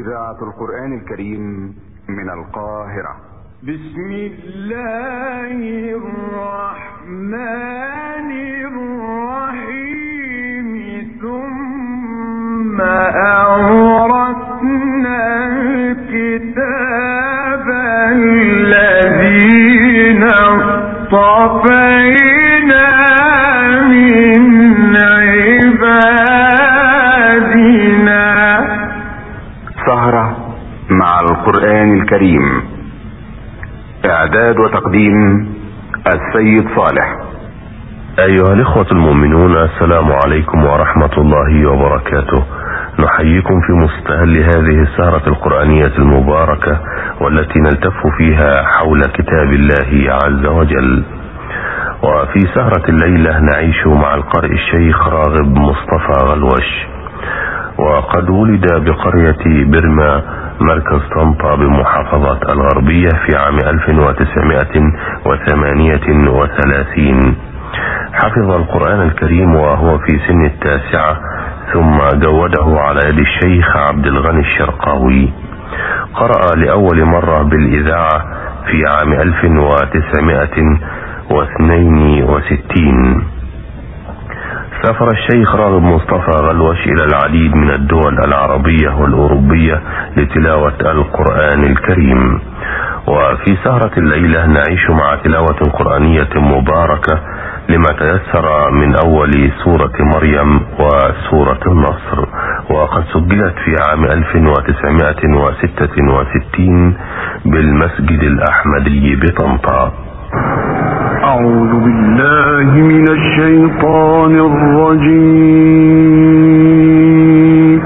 إذاعة القرآن الكريم من القاهرة. بسم الله الرحمن الرحيم. ثم أورثنا الكتاب الذين اصطفينا من عبادنا. سهرة مع القرآن الكريم، إعداد وتقديم السيد صالح. أيها الإخوة المؤمنون، السلام عليكم ورحمة الله وبركاته. نحييكم في مستهل هذه السهرة القرآنية المباركة، والتي نلتف فيها حول كتاب الله عز وجل. وفي سهرة الليلة نعيش مع القارئ الشيخ راغب مصطفى غلوش، وقد ولد بقرية برما مركز طنطا بمحافظة الغربية في عام 1938. حفظ القرآن الكريم وهو في سن 9، ثم جوده على يد الشيخ عبد الغني الشرقاوي. قرأ لأول مرة بالإذاعة في عام 1962. سافر الشيخ راغب مصطفى غلوش إلى العديد من الدول العربية والأوروبية لتلاوة القرآن الكريم. وفي سهرة الليلة نعيش مع تلاوة قرآنية مباركة لما تيسر من أول سورة مريم وسورة النصر، وقد سجلت في عام 1966 بالمسجد الأحمدي بطنطا. أعوذ بالله من الشيطان الرجيم.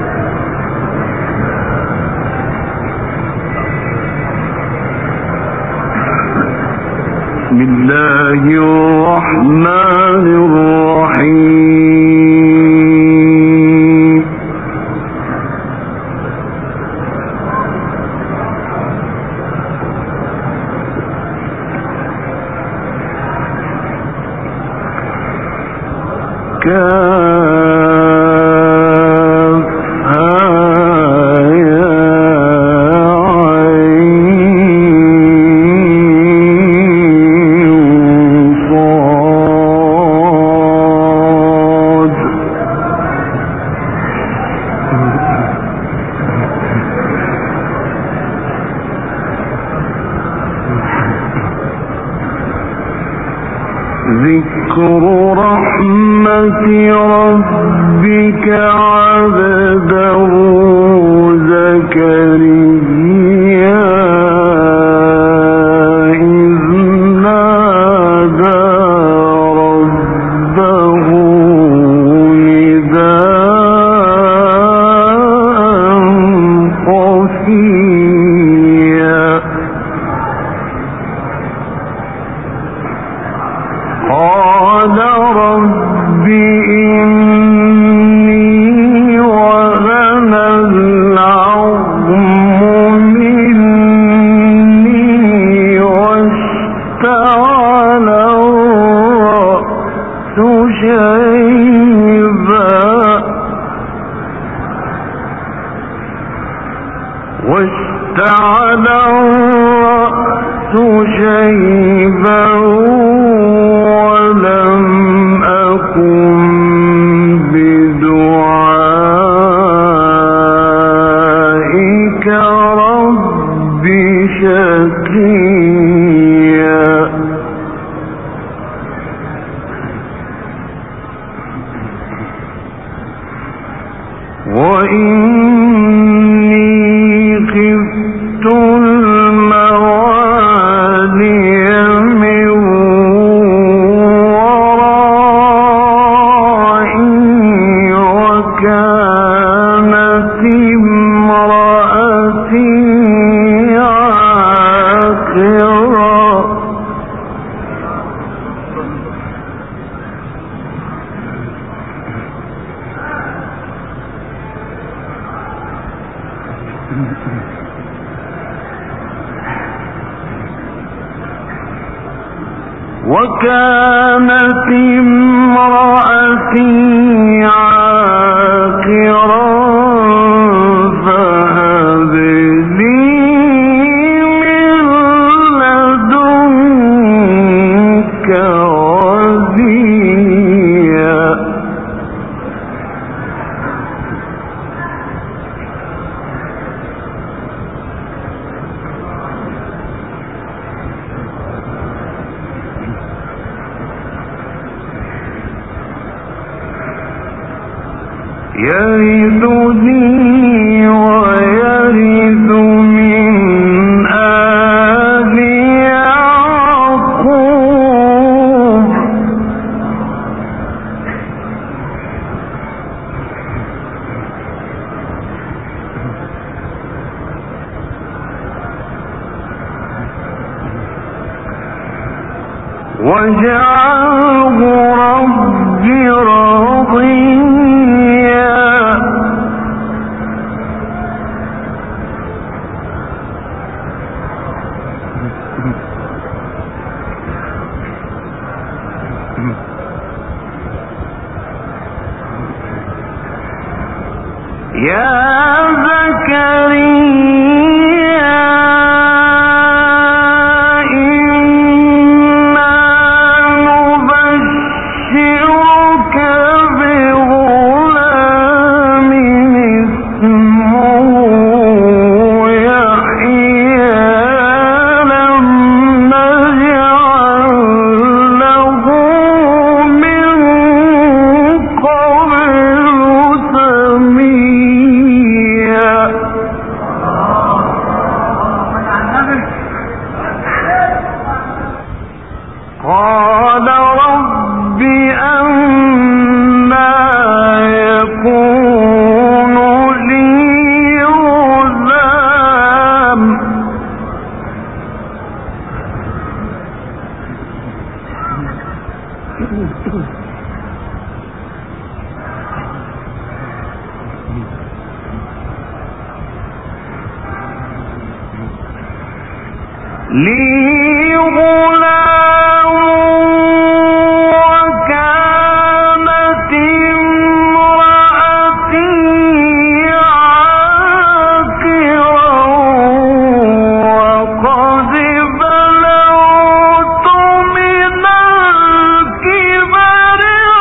بسم الله الرحمن الرحيم. ذكر رحمة ربك عبده زكريا إذ نادى ربه نداء خفيا. قال رب إني وهن العظم مني واشتعل الرأس شيبا ولم أكن بدعائك رب شقيا. وإني خفت الموالي من ورائي وكانت امرأتي عاقرا. وكانت امرأتي عاقرا فهب يرثني ويرث من آل يعقوب واجعله ربي رضيا يا زكريا إنا نبشرك بغلام اسمه يحيى لم نجعل له من قبل سميا. قال رب أنى يكون لي غلام وكانت امرأتي عاقرا وقد بلغت من الكبر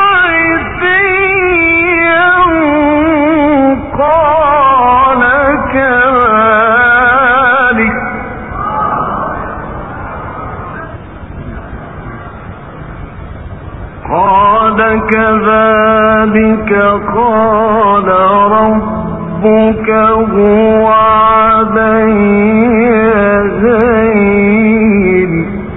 عتيا. قال كذلك قال ربك هو علي هين.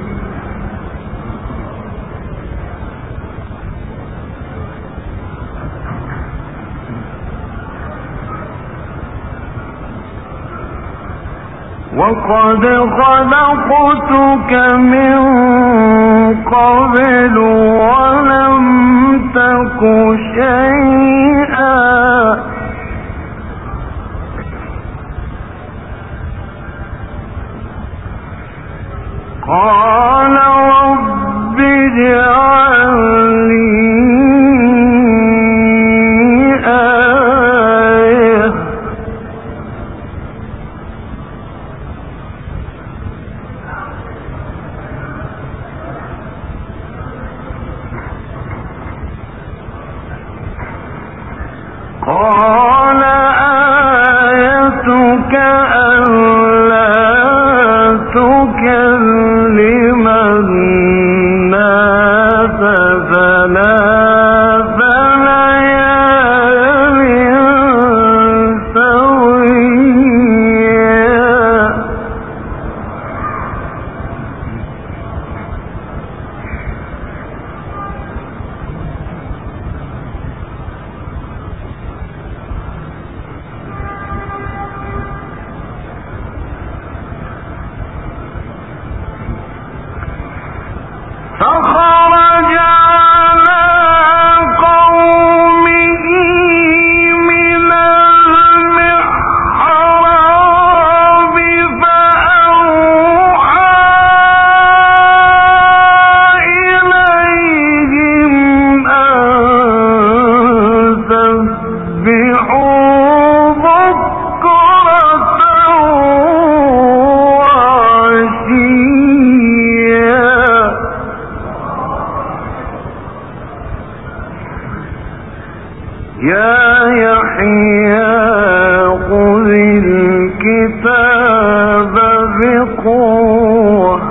وقد خلقتك من قبل ولم تك شيئا. قال رب اجعل لي آية قال آيتك ألا تكلم الناس ثلاث ليال سويا. فخرج على قومه من المحراب فأوحى إليهم أن سبحوا بكرة وعشيا. يا يحيى خذ الكتاب بقوة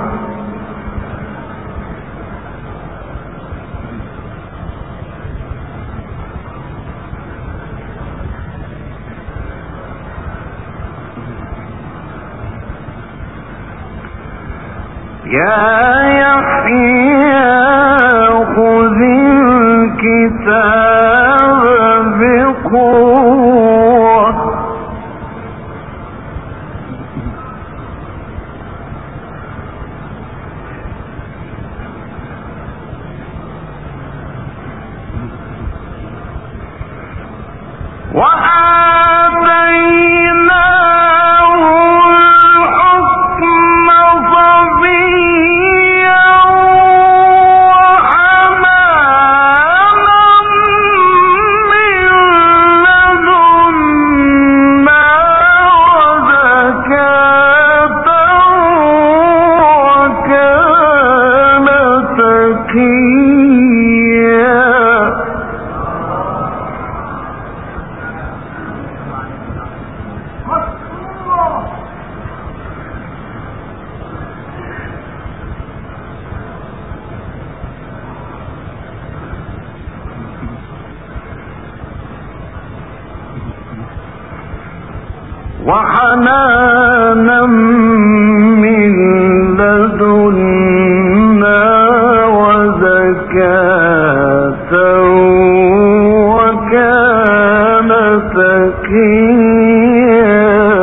وحنانا من لدنا وزكاة وكان تقيا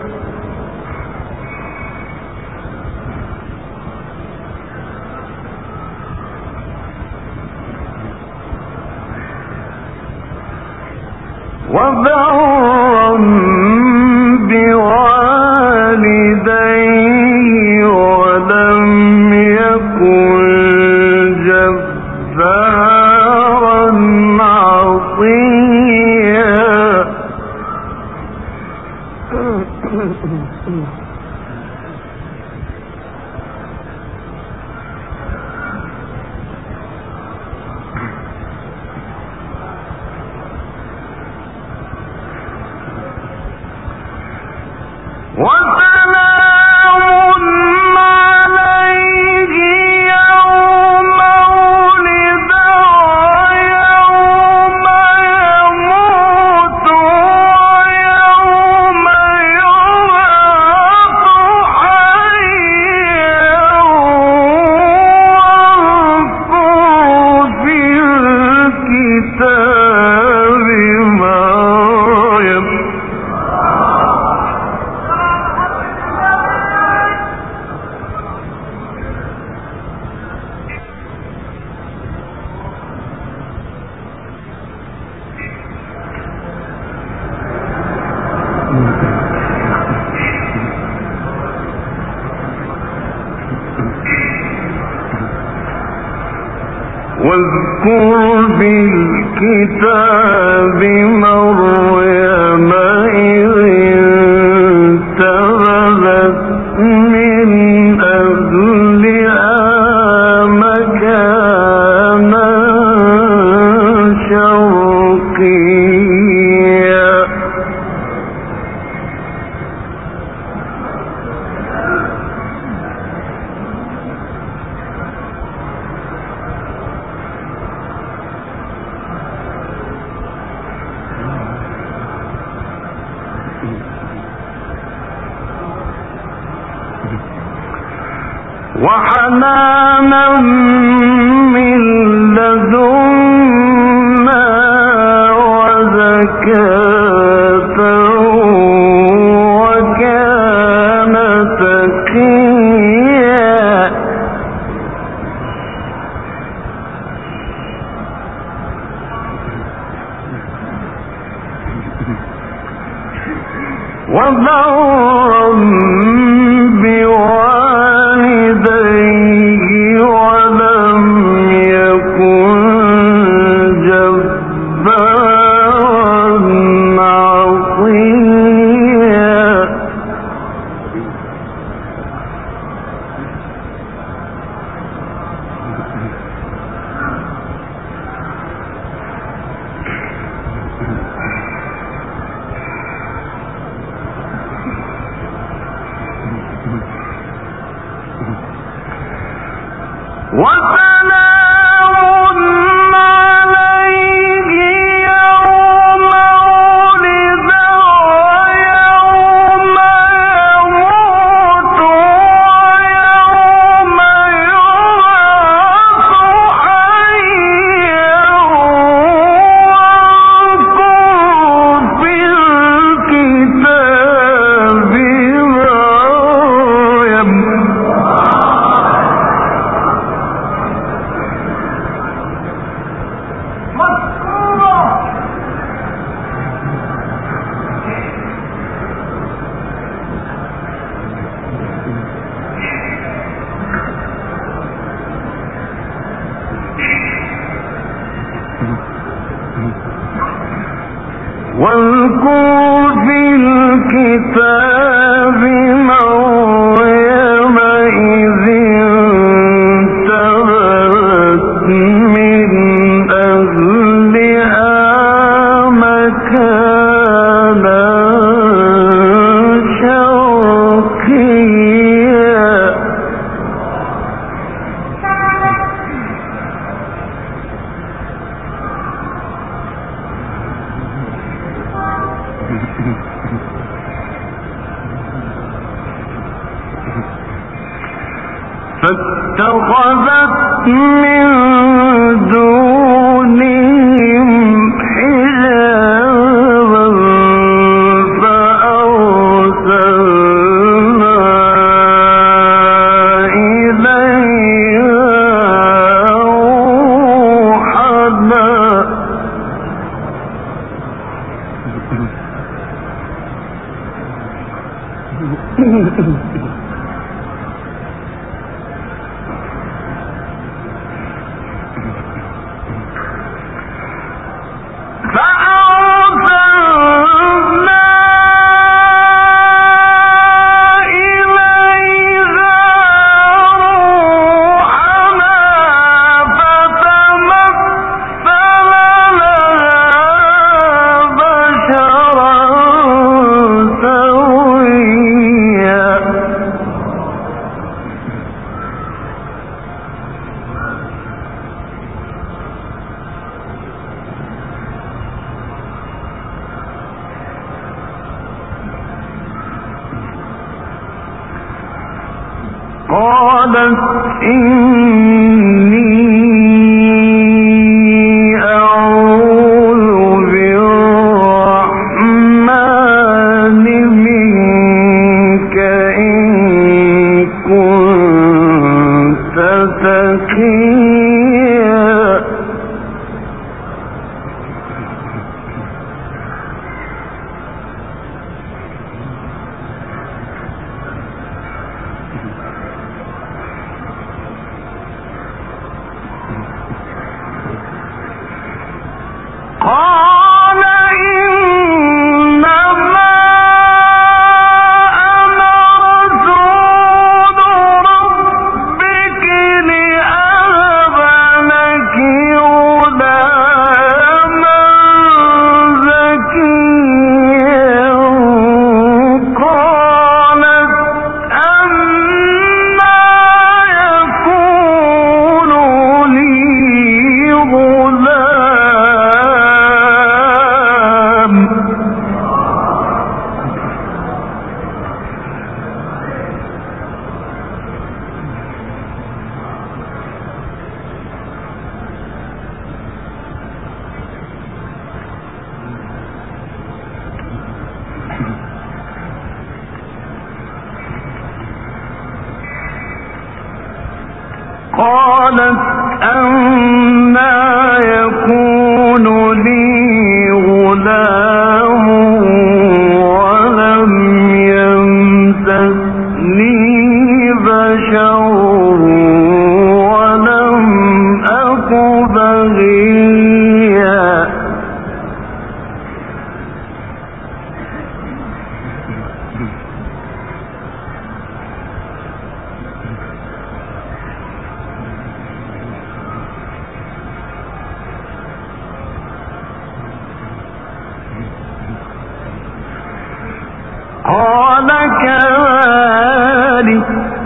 وبرا بوالديه ولم يكن جبارا عصيا وسلام عليه يوم ولد ويوم يموت ويوم يبعث حيا واذكر في الكتاب مريم واذكر في الكتاب مريم إذ انتبذت من أهلها مكانا شرقيا وحنانا من لدنا وزكاة وكان تقيا وبرا بوالديه ولم يكن جبارا عصيا وسلام عليه يوم ولد ويوم يموت ويوم فاتخذت من دونهم حجابا فأرسلنا إليها روحنا قالت إني أعوذ بالرحمن منك إن كنت تقيا قال إنما أنا رسول ربك لأهب لك غلاما زكيا قالت أنى يكون لي غلام قالت أنى يكون لي غلام ولم يمسسني بشر ولم أك بغيا قال كذلك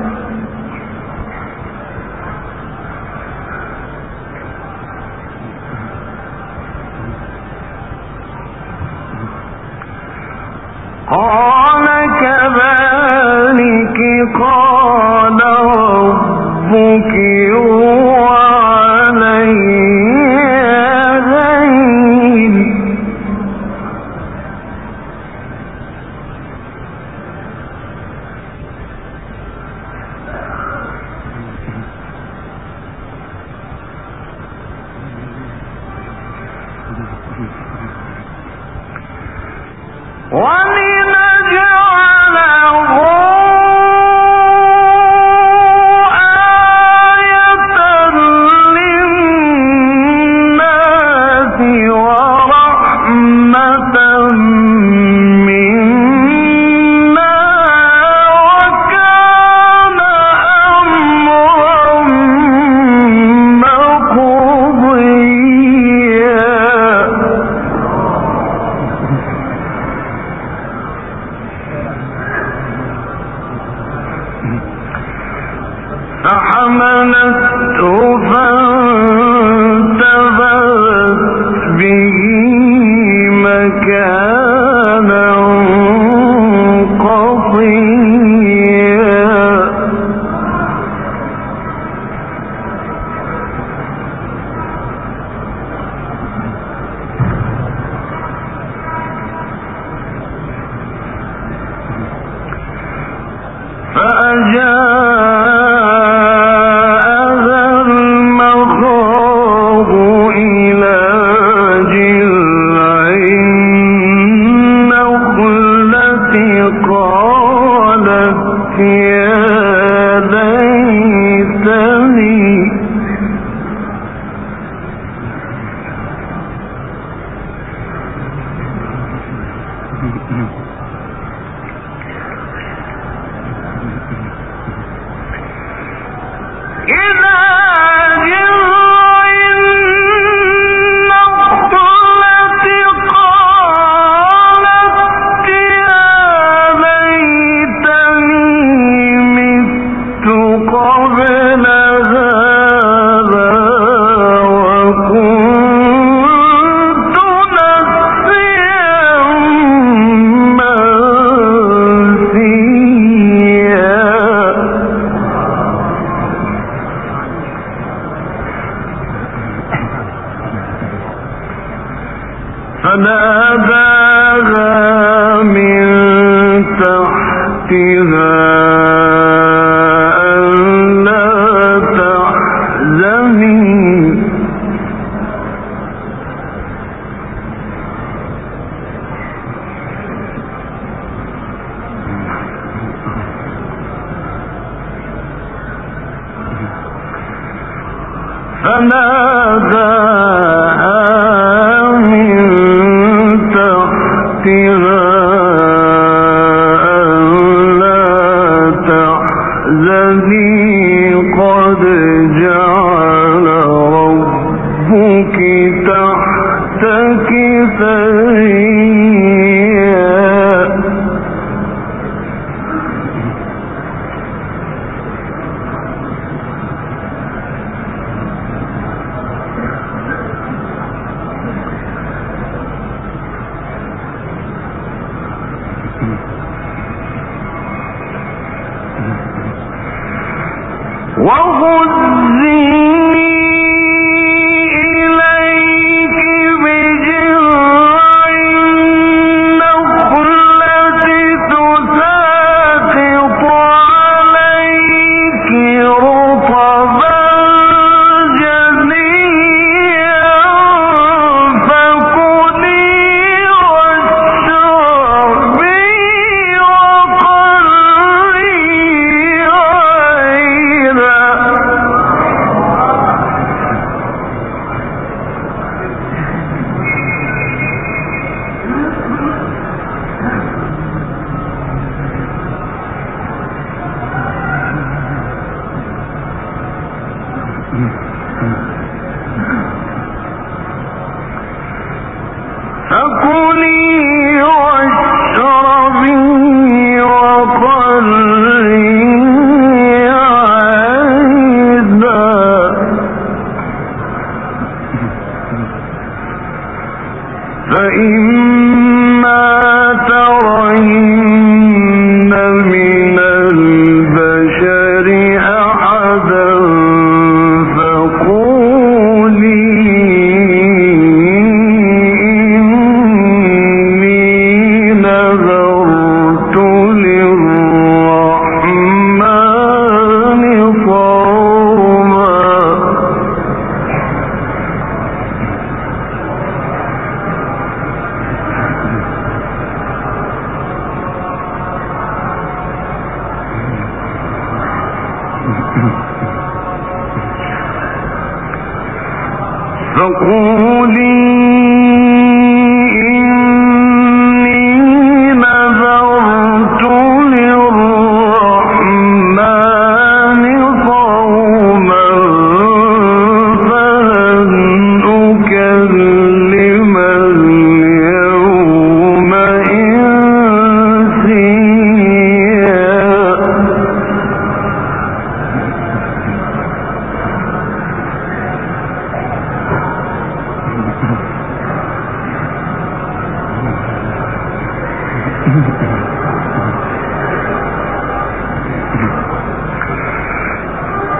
قال ربك هو علي هين ولنجعله آية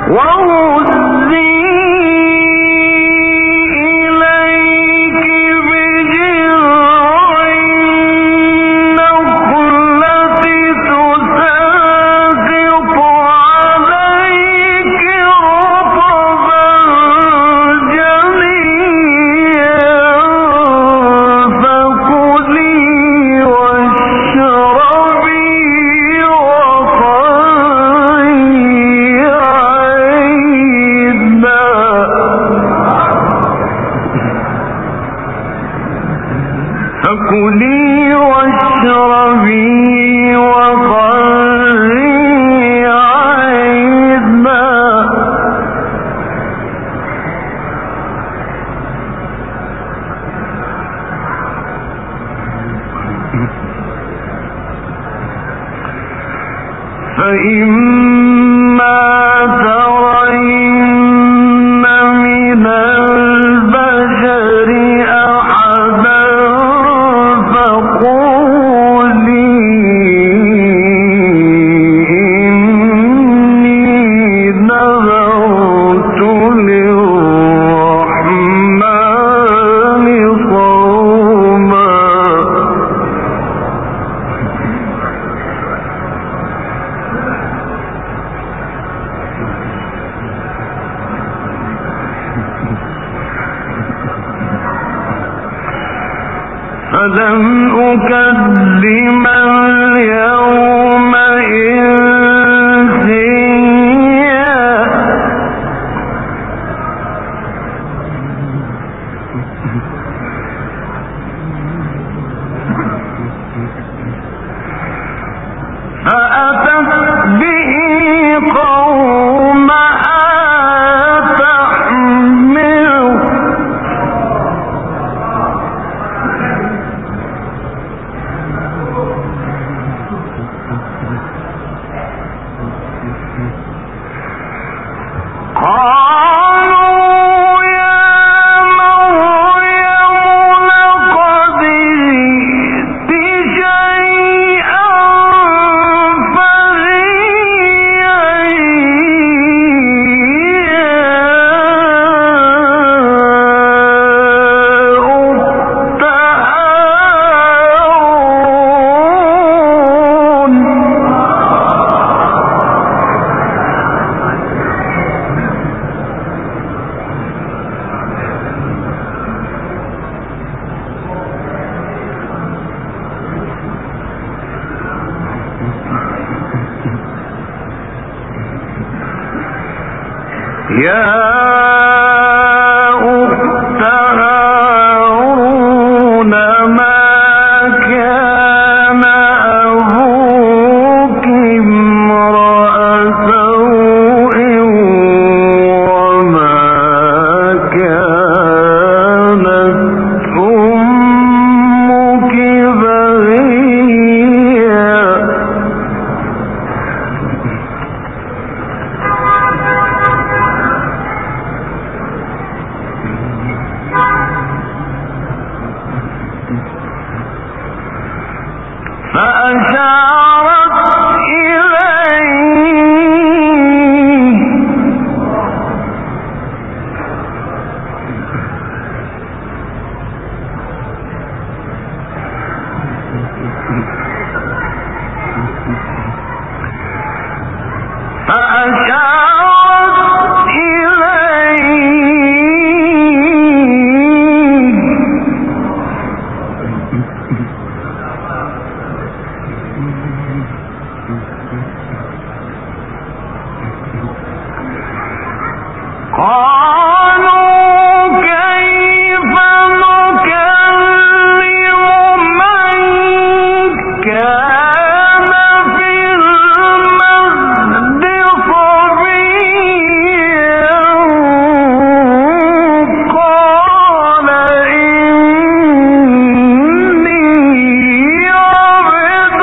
فلن أكلم اليوم إنسيا فأتت به قومها تحمله يا أخت هارون ما كان أبوك امرأ سوء وما كانت أمك بغيا فأشارت إليه قالوا كيف نكلم من كان في المهد صبيا قال إني عبد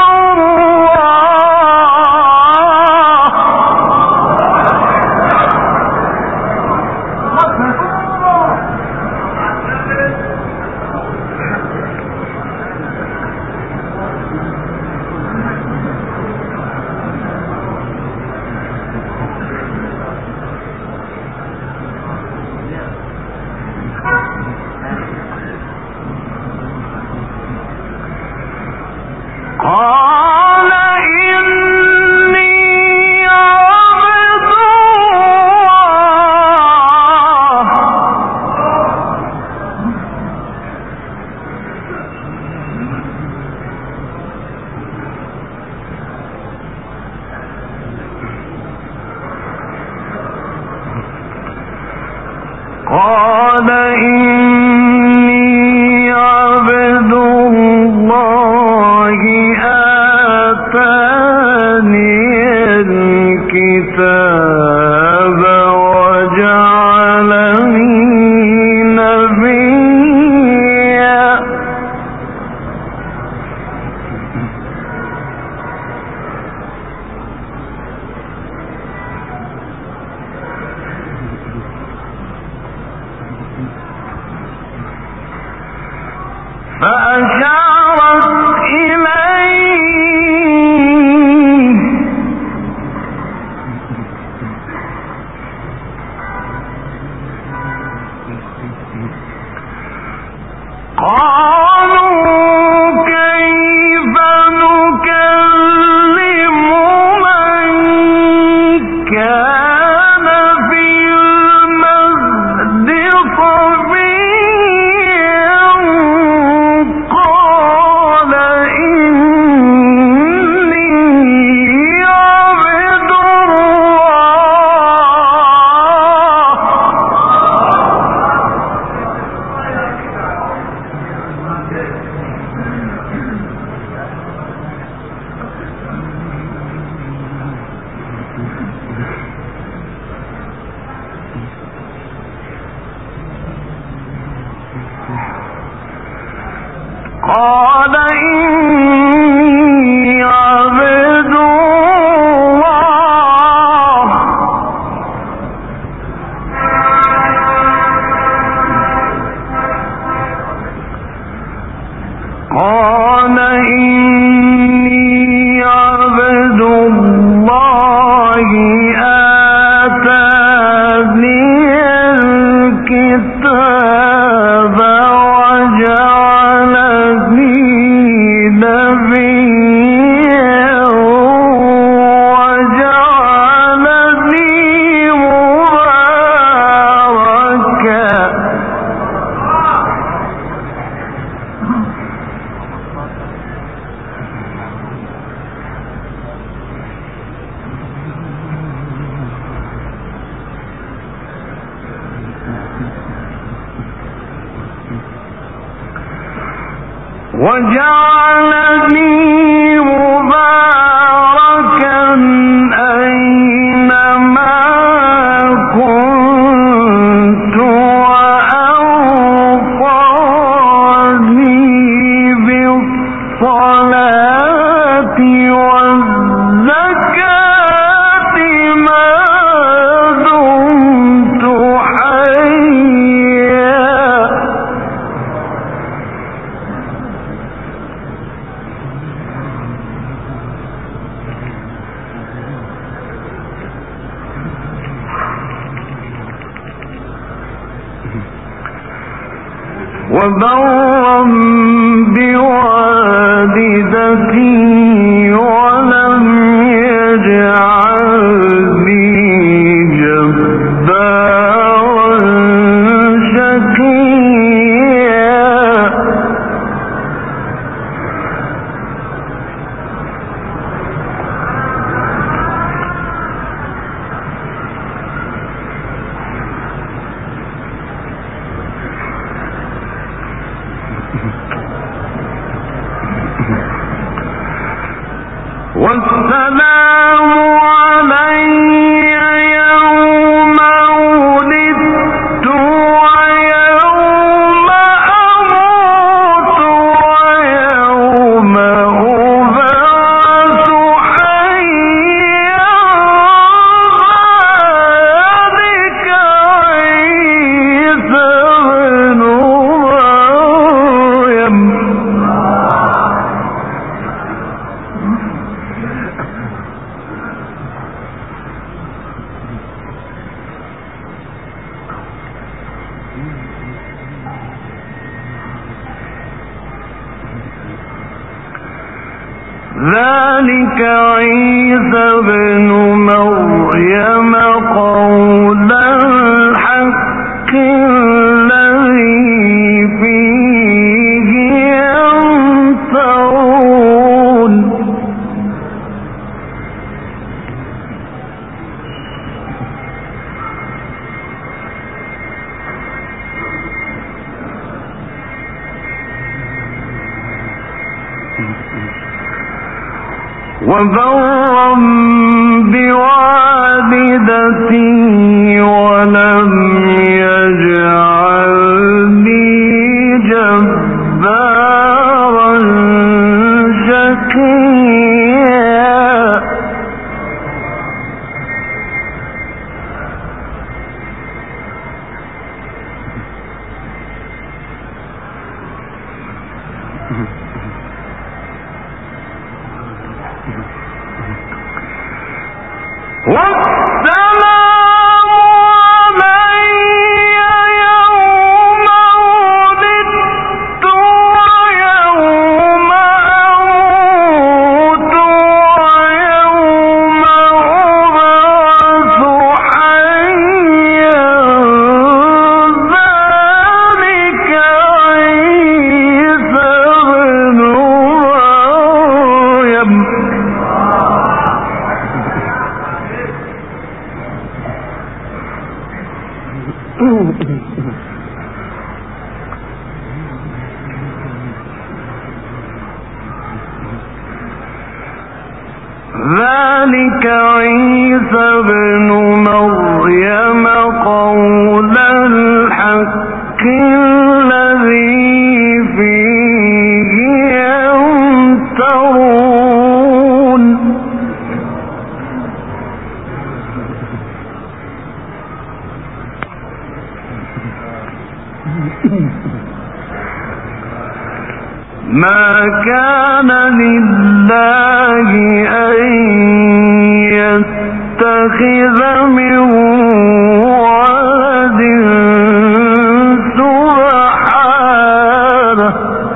الله الكتاب وجعلني نبيا فأشارت إليه قالوا كيف نكلم من كان في المهد صبيا قال إني عبد قال إني عبد الله قال إني عبد الله آتاني الكتاب وجعلني نبيا وجعلني مباركا وجعلني مباركا أينما كنت وأوصاني بالصلاة والزكاة ما دمت حيا وبرا بوالدتي ولم يجعلني جبارا شقيا والسلام علي يوم ولدت ويوم أموت ويوم أبعث حيا ذلك عيسى ابن مريم ذلك عيسى ابن مريم قول الحق الذي فيه يمترون وبرا بوالدتي ولم يجعلني جبارا شقيا. ذلك عيسى ابن مريم قول الحق الذي فيه يمترون. ما كان لله أن يتخذ من ولد سبحانه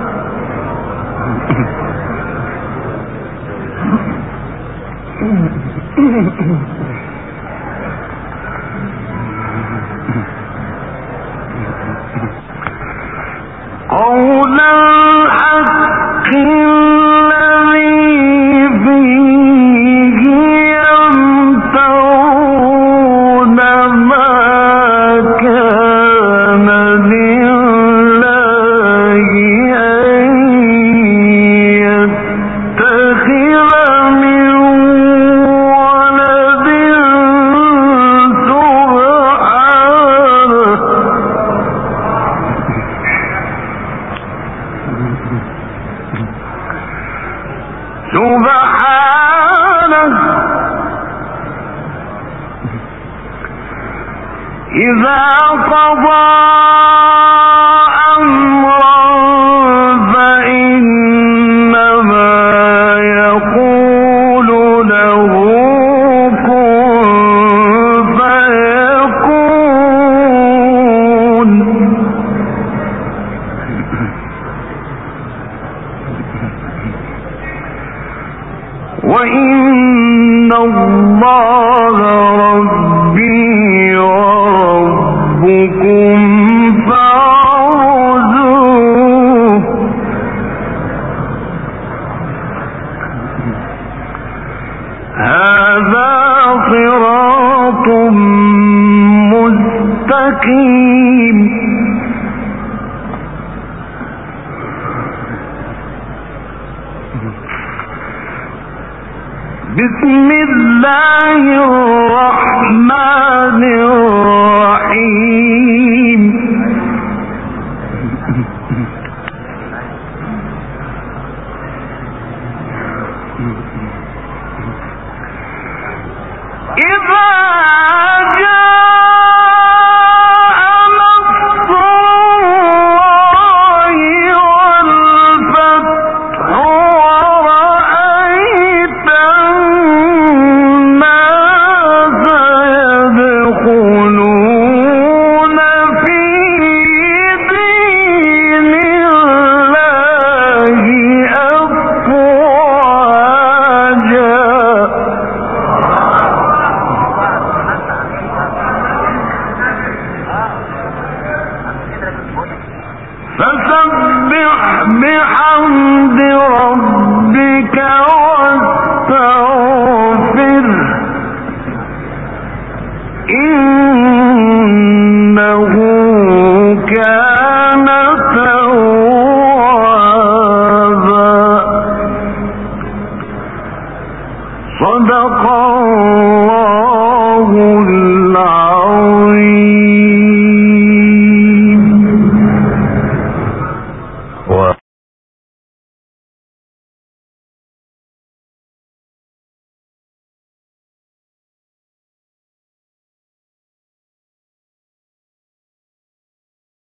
قول الحق الذي فيه يمترون. ما كان لله أن يتخذ من ولد سبحانه إذا قضى أمرا فإنما يقول له كن فيكون. وإن الله ربي وربكم فاعبدوه. هذا صراط مستقيم. بسم الله الرحمن الرحيم. إذا خَوْفًا